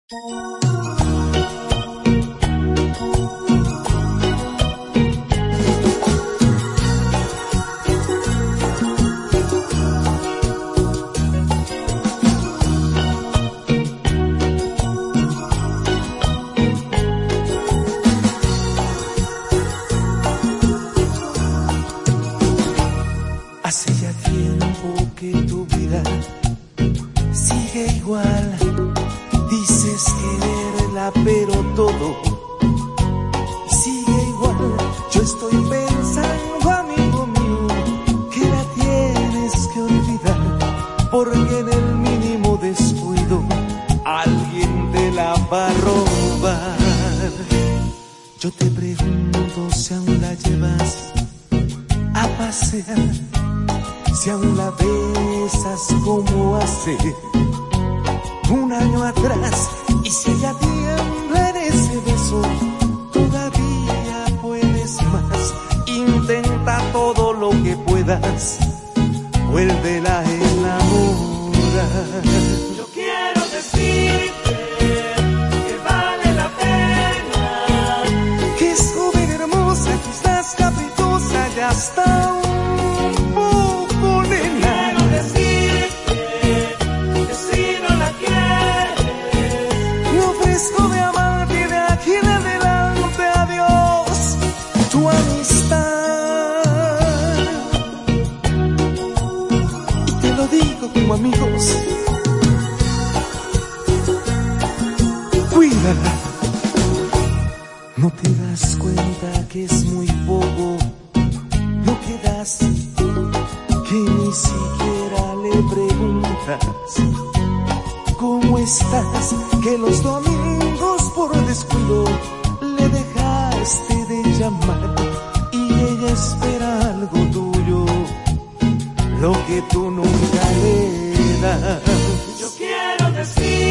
Hace ya tiempo que tu vida sigue igual. Dices quererla, pero todo sigue igual. Yo estoy pensando, amigo mío, que la tienes que olvidar, porque en el mínimo descuido alguien te la va a robar. Yo te pregunto si aún la llevas a pasear, si aún la besas como hace un año atrás, y si ella tiembla en ese beso, todavía puedes más. Intenta todo lo que puedas, vuélvela a enamorar. Yo quiero decirte que vale la pena, que es joven, hermosa, quizás caprichosa, ya está un poco nena. quiero decirte que si no la quieres, Me ofrezco de amarte y de aquí en adelante, adiós tu amistad. Y te lo digo como amigos, cuídala. No te das cuenta que es muy poco lo que das, que ni siquiera le preguntas ¿cómo estás? Que los domingos por descuido le dejaste de llamar, y ella espera algo tuyo, lo que tú nunca le das. yo quiero decirte